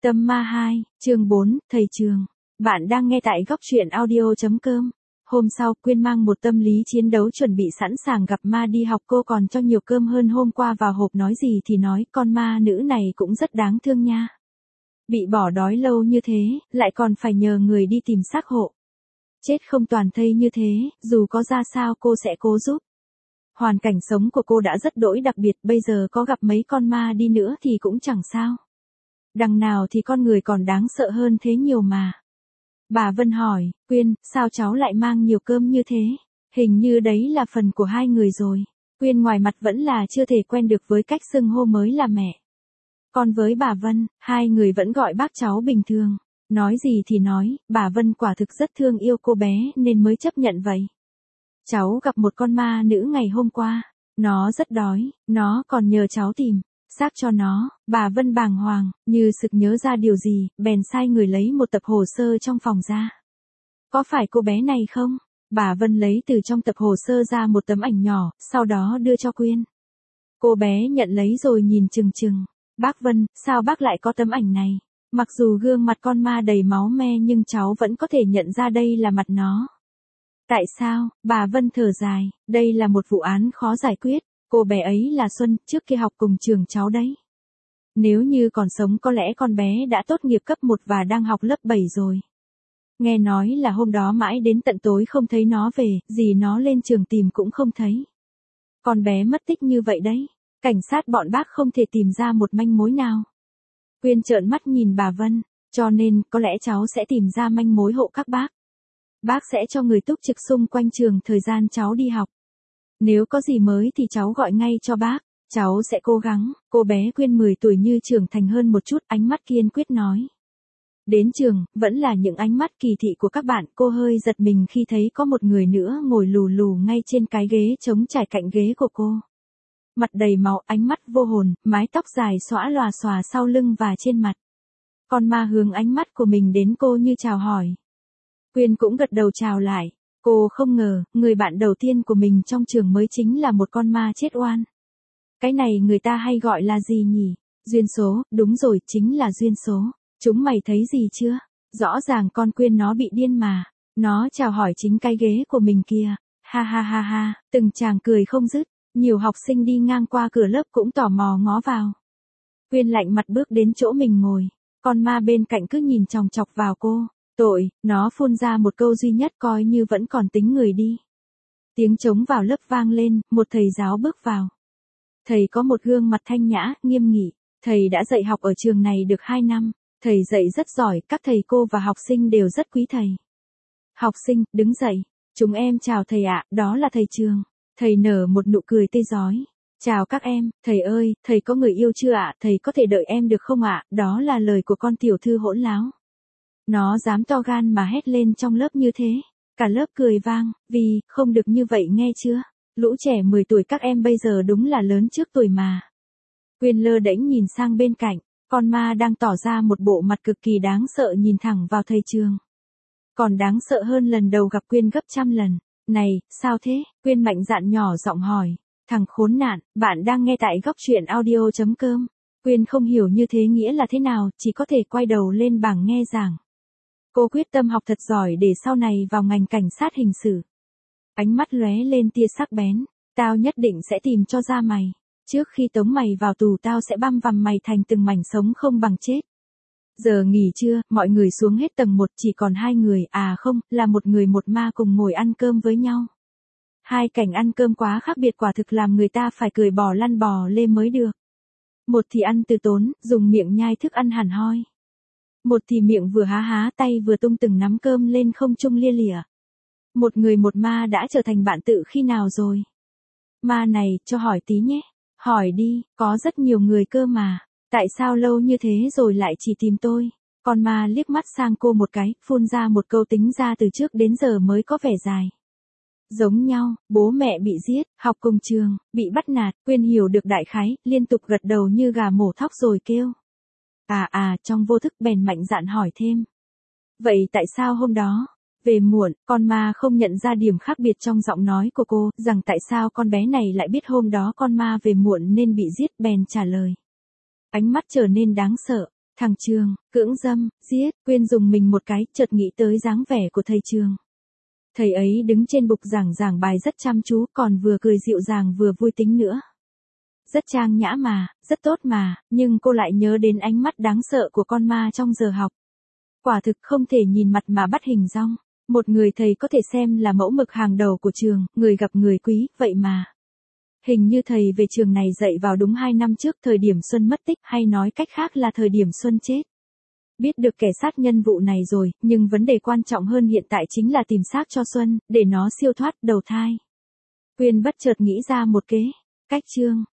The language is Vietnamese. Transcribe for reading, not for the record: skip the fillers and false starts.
Tâm Ma 2, chương 4, Thầy Trường. Bạn đang nghe tại góc truyện audio.com. Hôm sau, Quyên mang một tâm lý chiến đấu chuẩn bị sẵn sàng gặp ma đi học. Cô còn cho nhiều cơm hơn hôm qua vào hộp, nói gì thì nói, con ma nữ này cũng rất đáng thương nha. Bị bỏ đói lâu như thế, lại còn phải nhờ người đi tìm xác hộ. Chết không toàn thây như thế, dù có ra sao cô sẽ cố giúp. Hoàn cảnh sống của cô đã rất đỗi đặc biệt, bây giờ có gặp mấy con ma đi nữa thì cũng chẳng sao. Đằng nào thì con người còn đáng sợ hơn thế nhiều mà. Bà Vân hỏi, Quyên, sao cháu lại mang nhiều cơm như thế? Hình như đấy là phần của hai người rồi. Quyên ngoài mặt vẫn là chưa thể quen được với cách xưng hô mới là mẹ. Còn với bà Vân, hai người vẫn gọi bác cháu bình thường. Nói gì thì nói, bà Vân quả thực rất thương yêu cô bé nên mới chấp nhận vậy. Cháu gặp một con ma nữ ngày hôm qua. Nó rất đói, nó còn nhờ cháu tìm xác cho nó. Bà Vân bàng hoàng, như sực nhớ ra điều gì, bèn sai người lấy một tập hồ sơ trong phòng ra. Có phải cô bé này không? Bà Vân lấy từ trong tập hồ sơ ra một tấm ảnh nhỏ, sau đó đưa cho Quyên. Cô bé nhận lấy rồi nhìn chừng chừng. Bác Vân, sao bác lại có tấm ảnh này? Mặc dù gương mặt con ma đầy máu me nhưng cháu vẫn có thể nhận ra đây là mặt nó. Tại sao? Bà Vân thở dài, đây là một vụ án khó giải quyết. Cô bé ấy là Xuân, trước kia học cùng trường cháu đấy. Nếu như còn sống có lẽ con bé đã tốt nghiệp cấp 1 và đang học lớp 7 rồi. Nghe nói là hôm đó mãi đến tận tối không thấy nó về, dì nó lên trường tìm cũng không thấy. Con bé mất tích như vậy đấy, cảnh sát bọn bác không thể tìm ra một manh mối nào. Quyên trợn mắt nhìn bà Vân, cho nên có lẽ cháu sẽ tìm ra manh mối hộ các bác. Bác sẽ cho người túc trực xung quanh trường thời gian cháu đi học. Nếu có gì mới thì cháu gọi ngay cho bác, cháu sẽ cố gắng. Cô bé Quyên 10 tuổi như trưởng thành hơn một chút, ánh mắt kiên quyết nói. Đến trường, vẫn là những ánh mắt kỳ thị của các bạn. Cô hơi giật mình khi thấy có một người nữa ngồi lù lù ngay trên cái ghế trống trải cạnh ghế của cô. Mặt đầy máu, ánh mắt vô hồn, mái tóc dài xõa lòa xòa sau lưng và trên mặt. Con ma hướng ánh mắt của mình đến cô như chào hỏi. Quyên cũng gật đầu chào lại. Cô không ngờ, người bạn đầu tiên của mình trong trường mới chính là một con ma chết oan. Cái này người ta hay gọi là gì nhỉ? Duyên số, đúng rồi, chính là duyên số. Chúng mày thấy gì chưa? Rõ ràng con Quyên nó bị điên mà. Nó chào hỏi chính cái ghế của mình kìa. Ha ha ha ha, từng chàng cười không dứt. Nhiều học sinh đi ngang qua cửa lớp cũng tò mò ngó vào. Quyên lạnh mặt bước đến chỗ mình ngồi. Con ma bên cạnh cứ nhìn chòng chọc vào cô. Tội, nó phun ra một câu duy nhất coi như vẫn còn tính người đi. Tiếng trống vào lớp vang lên, một thầy giáo bước vào. Thầy có một gương mặt thanh nhã, nghiêm nghị. Thầy đã dạy học ở trường này được 2 năm. Thầy dạy rất giỏi, các thầy cô và học sinh đều rất quý thầy. Học sinh, đứng dậy. Chúng em chào thầy ạ, đó là thầy Trường. Thầy nở một nụ cười tươi rói. Chào các em, thầy ơi, thầy có người yêu chưa ạ? Thầy có thể đợi em được không ạ? Đó là lời của con tiểu thư hỗn láo. Nó dám to gan mà hét lên trong lớp như thế. Cả lớp cười vang, vì, không được như vậy nghe chưa? Lũ trẻ 10 tuổi các em bây giờ đúng là lớn trước tuổi mà. Quyên lơ đễnh nhìn sang bên cạnh, con ma đang tỏ ra một bộ mặt cực kỳ đáng sợ nhìn thẳng vào thầy Trường. Còn đáng sợ hơn lần đầu gặp Quyên gấp trăm lần. Này, sao thế? Quyên mạnh dạn nhỏ giọng hỏi. Thằng khốn nạn, bạn đang nghe tại góc truyện audio.com. Quyên không hiểu như thế nghĩa là thế nào, chỉ có thể quay đầu lên bảng nghe giảng. Cô quyết tâm học thật giỏi để sau này vào ngành cảnh sát hình sự. Ánh mắt lóe lên tia sắc bén. Tao nhất định sẽ tìm cho ra mày. Trước khi tống mày vào tù tao sẽ băm vằm mày thành từng mảnh sống không bằng chết. Giờ nghỉ trưa, mọi người xuống hết tầng 1, chỉ còn 2 người, à không, là một người một ma cùng ngồi ăn cơm với nhau. Hai cảnh ăn cơm quá khác biệt quả thực làm người ta phải cười bò lăn bò lê mới được. Một thì ăn từ tốn, dùng miệng nhai thức ăn hẳn hoi. Một thì miệng vừa há há tay vừa tung từng nắm cơm lên không trung lia lịa. Một người một ma đã trở thành bạn tự khi nào rồi? Ma này, cho hỏi tí nhé. Hỏi đi, có rất nhiều người cơ mà. Tại sao lâu như thế rồi lại chỉ tìm tôi? Con ma liếc mắt sang cô một cái, phun ra một câu tính ra từ trước đến giờ mới có vẻ dài. Giống nhau, bố mẹ bị giết, học cùng trường, bị bắt nạt. Quyên hiểu được đại khái, liên tục gật đầu như gà mổ thóc rồi kêu. Trong vô thức bèn mạnh dạn hỏi thêm. Vậy tại sao hôm đó? Về muộn, con ma không nhận ra điểm khác biệt trong giọng nói của cô, rằng tại sao con bé này lại biết hôm đó con ma về muộn nên bị giết, bèn trả lời. Ánh mắt trở nên đáng sợ. Thằng Trường, cưỡng dâm, giết, Quyên dùng mình một cái, chợt nghĩ tới dáng vẻ của thầy Trường. Thầy ấy đứng trên bục giảng bài rất chăm chú, còn vừa cười dịu dàng vừa vui tính nữa. Rất trang nhã mà, rất tốt mà, nhưng cô lại nhớ đến ánh mắt đáng sợ của con ma trong giờ học. Quả thực không thể nhìn mặt mà bắt hình dong. Một người thầy có thể xem là mẫu mực hàng đầu của trường, người gặp người quý, vậy mà. Hình như thầy về trường này dạy vào đúng 2 năm trước thời điểm Xuân mất tích, hay nói cách khác là thời điểm Xuân chết. Biết được kẻ sát nhân vụ này rồi, nhưng vấn đề quan trọng hơn hiện tại chính là tìm xác cho Xuân, để nó siêu thoát đầu thai. Quyên bất chợt nghĩ ra một cách. Chương